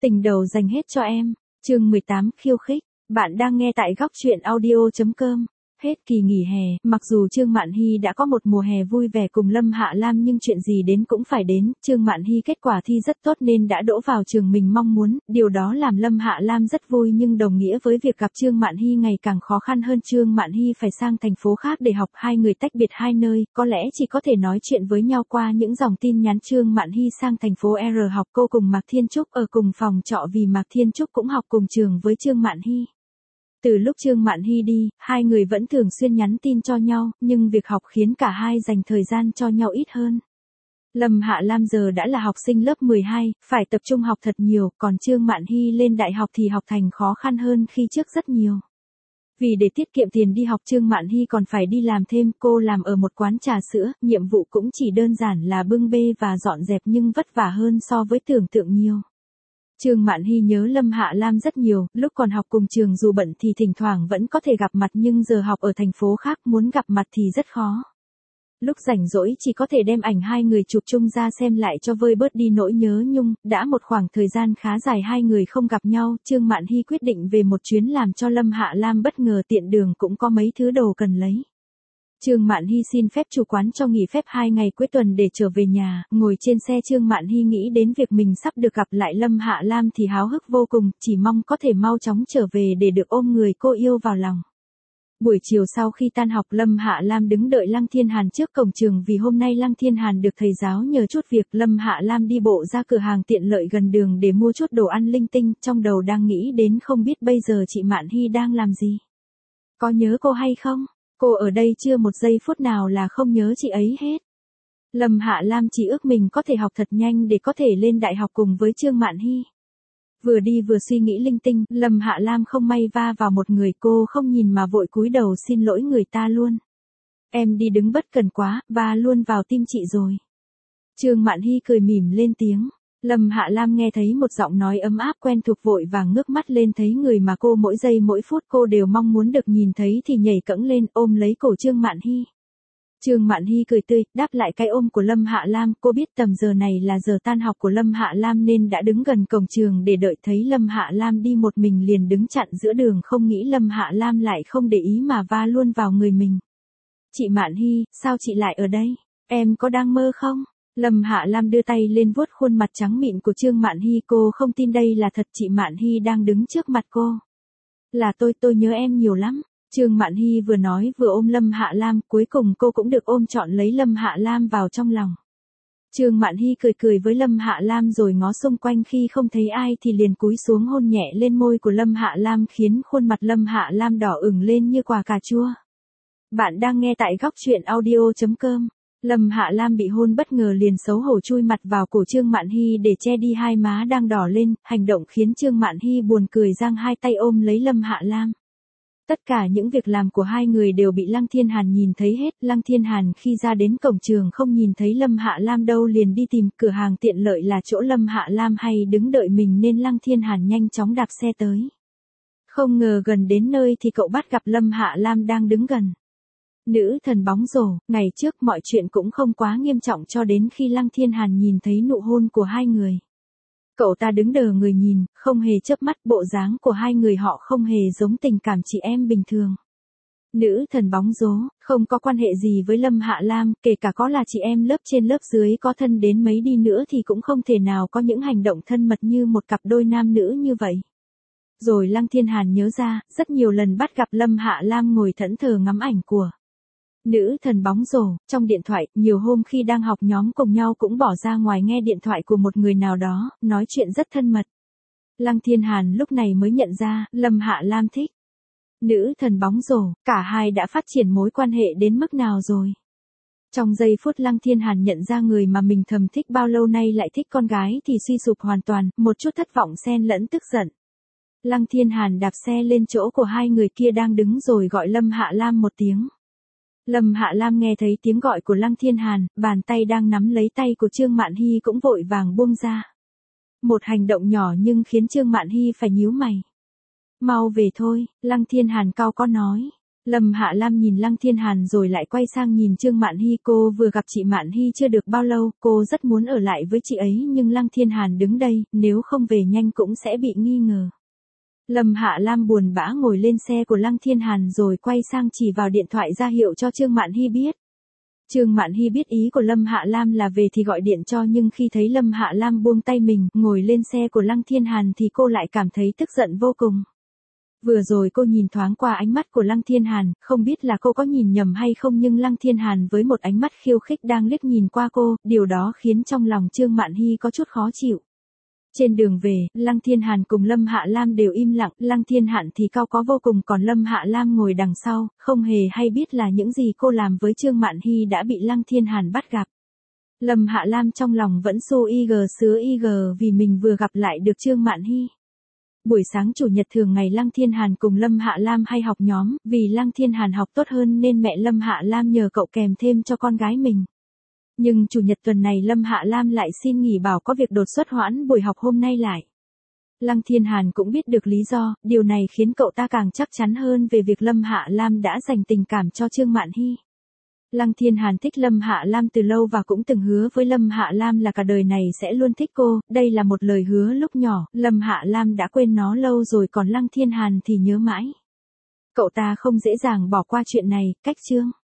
Tình đầu dành hết cho em. Chương 18 khiêu khích. Bạn đang nghe tại góc truyện audio.com. Hết kỳ nghỉ hè, mặc dù Trương Mạn Hy đã có một mùa hè vui vẻ cùng Lâm Hạ Lam nhưng chuyện gì đến cũng phải đến, Trương Mạn Hy kết quả thi rất tốt nên đã đỗ vào trường mình mong muốn, điều đó làm Lâm Hạ Lam rất vui nhưng đồng nghĩa với việc gặp Trương Mạn Hy ngày càng khó khăn hơn. Trương Mạn Hy phải sang thành phố khác để học, hai người tách biệt hai nơi, có lẽ chỉ có thể nói chuyện với nhau qua những dòng tin nhắn. Trương Mạn Hy sang thành phố R học, cô cùng Mạc Thiên Trúc ở cùng phòng trọ vì Mạc Thiên Trúc cũng học cùng trường với Trương Mạn Hy. Từ lúc Trương Mạn Hy đi, hai người vẫn thường xuyên nhắn tin cho nhau, nhưng việc học khiến cả hai dành thời gian cho nhau ít hơn. Lâm Hạ Lam giờ đã là học sinh lớp 12, phải tập trung học thật nhiều, còn Trương Mạn Hy lên đại học thì học thành khó khăn hơn khi trước rất nhiều. Vì để tiết kiệm tiền đi học, Trương Mạn Hy còn phải đi làm thêm, cô làm ở một quán trà sữa, nhiệm vụ cũng chỉ đơn giản là bưng bê và dọn dẹp nhưng vất vả hơn so với tưởng tượng nhiều. Trương Mạn Hy nhớ Lâm Hạ Lam rất nhiều, lúc còn học cùng trường dù bận thì thỉnh thoảng vẫn có thể gặp mặt nhưng giờ học ở thành phố khác muốn gặp mặt thì rất khó. Lúc rảnh rỗi chỉ có thể đem ảnh hai người chụp chung ra xem lại cho vơi bớt đi nỗi nhớ nhung, đã một khoảng thời gian khá dài hai người không gặp nhau, Trương Mạn Hy quyết định về một chuyến làm cho Lâm Hạ Lam bất ngờ, tiện đường cũng có mấy thứ đồ cần lấy. Trương Mạn Hy xin phép chủ quán cho nghỉ phép 2 ngày cuối tuần để trở về nhà, ngồi trên xe Trương Mạn Hy nghĩ đến việc mình sắp được gặp lại Lâm Hạ Lam thì háo hức vô cùng, chỉ mong có thể mau chóng trở về để được ôm người cô yêu vào lòng. Buổi chiều sau khi tan học, Lâm Hạ Lam đứng đợi Lăng Thiên Hàn trước cổng trường vì hôm nay Lăng Thiên Hàn được thầy giáo nhờ chút việc. Lâm Hạ Lam đi bộ ra cửa hàng tiện lợi gần đường để mua chút đồ ăn linh tinh, trong đầu đang nghĩ đến không biết bây giờ chị Mạn Hy đang làm gì. Có nhớ cô hay không? Cô ở đây chưa một giây phút nào là không nhớ chị ấy hết. Lâm Hạ Lam chỉ ước mình có thể học thật nhanh để có thể lên đại học cùng với Trương Mạn Hy. Vừa đi vừa suy nghĩ linh tinh, Lâm Hạ Lam không may va vào một người, cô không nhìn mà vội cúi đầu xin lỗi người ta luôn. Em đi đứng bất cần quá, va luôn vào tim chị rồi. Trương Mạn Hy cười mỉm lên tiếng. Lâm Hạ Lam nghe thấy một giọng nói ấm áp quen thuộc, vội vàng ngước mắt lên thấy người mà cô mỗi giây mỗi phút cô đều mong muốn được nhìn thấy thì nhảy cẫng lên ôm lấy cổ Trương Mạn Hy. Trương Mạn Hy cười tươi, đáp lại cái ôm của Lâm Hạ Lam, cô biết tầm giờ này là giờ tan học của Lâm Hạ Lam nên đã đứng gần cổng trường để đợi, thấy Lâm Hạ Lam đi một mình liền đứng chặn giữa đường, không nghĩ Lâm Hạ Lam lại không để ý mà va luôn vào người mình. Chị Mạn Hy, sao chị lại ở đây? Em có đang mơ không? Lâm Hạ Lam đưa tay lên vuốt khuôn mặt trắng mịn của Trương Mạn Hy, cô không tin đây là thật, chị Mạn Hy đang đứng trước mặt cô. Là tôi nhớ em nhiều lắm. Trương Mạn Hy vừa nói vừa ôm Lâm Hạ Lam, cuối cùng cô cũng được ôm trọn lấy Lâm Hạ Lam vào trong lòng. Trương Mạn Hy cười với Lâm Hạ Lam rồi ngó xung quanh, khi không thấy ai thì liền cúi xuống hôn nhẹ lên môi của Lâm Hạ Lam khiến khuôn mặt Lâm Hạ Lam đỏ ửng lên như quả cà chua. Bạn đang nghe tại góc truyện audio.com. Lâm Hạ Lam bị hôn bất ngờ liền xấu hổ chui mặt vào cổ Trương Mạn Hy để che đi hai má đang đỏ lên, hành động khiến Trương Mạn Hy buồn cười giang hai tay ôm lấy Lâm Hạ Lam. Tất cả những việc làm của hai người đều bị Lăng Thiên Hàn nhìn thấy hết. Lăng Thiên Hàn khi ra đến cổng trường không nhìn thấy Lâm Hạ Lam đâu liền đi tìm cửa hàng tiện lợi là chỗ Lâm Hạ Lam hay đứng đợi mình nên Lăng Thiên Hàn nhanh chóng đạp xe tới. Không ngờ gần đến nơi thì cậu bắt gặp Lâm Hạ Lam đang đứng gần. Nữ thần bóng rổ, ngày trước mọi chuyện cũng không quá nghiêm trọng cho đến khi Lăng Thiên Hàn nhìn thấy nụ hôn của hai người. Cậu ta đứng đờ người nhìn, không hề chớp mắt, bộ dáng của hai người họ không hề giống tình cảm chị em bình thường. Nữ thần bóng rổ, không có quan hệ gì với Lâm Hạ Lam, kể cả có là chị em lớp trên lớp dưới có thân đến mấy đi nữa thì cũng không thể nào có những hành động thân mật như một cặp đôi nam nữ như vậy. Rồi Lăng Thiên Hàn nhớ ra, rất nhiều lần bắt gặp Lâm Hạ Lam ngồi thẫn thờ ngắm ảnh của nữ thần bóng rổ trong điện thoại, nhiều hôm khi đang học nhóm cùng nhau cũng bỏ ra ngoài nghe điện thoại của một người nào đó, nói chuyện rất thân mật. Lăng Thiên Hàn lúc này mới nhận ra, Lâm Hạ Lam thích nữ thần bóng rổ, cả hai đã phát triển mối quan hệ đến mức nào rồi. Trong giây phút Lăng Thiên Hàn nhận ra người mà mình thầm thích bao lâu nay lại thích con gái thì suy sụp hoàn toàn, một chút thất vọng xen lẫn tức giận. Lăng Thiên Hàn đạp xe lên chỗ của hai người kia đang đứng rồi gọi Lâm Hạ Lam một tiếng. Lâm Hạ Lam nghe thấy tiếng gọi của Lăng Thiên Hàn, bàn tay đang nắm lấy tay của Trương Mạn Hy cũng vội vàng buông ra. Một hành động nhỏ nhưng khiến Trương Mạn Hy phải nhíu mày. Mau về thôi, Lăng Thiên Hàn cau có nói. Lâm Hạ Lam nhìn Lăng Thiên Hàn rồi lại quay sang nhìn Trương Mạn Hy, cô vừa gặp chị Mạn Hy chưa được bao lâu, cô rất muốn ở lại với chị ấy nhưng Lăng Thiên Hàn đứng đây, nếu không về nhanh cũng sẽ bị nghi ngờ. Lâm Hạ Lam buồn bã ngồi lên xe của Lăng Thiên Hàn rồi quay sang chỉ vào điện thoại ra hiệu cho Trương Mạn Hy biết. Trương Mạn Hy biết ý của Lâm Hạ Lam là về thì gọi điện cho, nhưng khi thấy Lâm Hạ Lam buông tay mình, ngồi lên xe của Lăng Thiên Hàn thì cô lại cảm thấy tức giận vô cùng. Vừa rồi cô nhìn thoáng qua ánh mắt của Lăng Thiên Hàn, không biết là cô có nhìn nhầm hay không nhưng Lăng Thiên Hàn với một ánh mắt khiêu khích đang liếc nhìn qua cô, điều đó khiến trong lòng Trương Mạn Hy có chút khó chịu. Trên đường về, Lăng Thiên Hàn cùng Lâm Hạ Lam đều im lặng, Lăng Thiên Hàn thì cao có vô cùng còn Lâm Hạ Lam ngồi đằng sau, không hề hay biết là những gì cô làm với Trương Mạn Hy đã bị Lăng Thiên Hàn bắt gặp. Lâm Hạ Lam trong lòng vẫn xô sứa vì mình vừa gặp lại được Trương Mạn Hy. Buổi sáng chủ nhật thường ngày Lăng Thiên Hàn cùng Lâm Hạ Lam hay học nhóm, vì Lăng Thiên Hàn học tốt hơn nên mẹ Lâm Hạ Lam nhờ cậu kèm thêm cho con gái mình. Nhưng chủ nhật tuần này Lâm Hạ Lam lại xin nghỉ bảo có việc đột xuất hoãn buổi học hôm nay lại. Lăng Thiên Hàn cũng biết được lý do, điều này khiến cậu ta càng chắc chắn hơn về việc Lâm Hạ Lam đã dành tình cảm cho Trương Mạn Hy. Lăng Thiên Hàn thích Lâm Hạ Lam từ lâu và cũng từng hứa với Lâm Hạ Lam là cả đời này sẽ luôn thích cô, đây là một lời hứa lúc nhỏ, Lâm Hạ Lam đã quên nó lâu rồi còn Lăng Thiên Hàn thì nhớ mãi. Cậu ta không dễ dàng bỏ qua chuyện này, cách Trương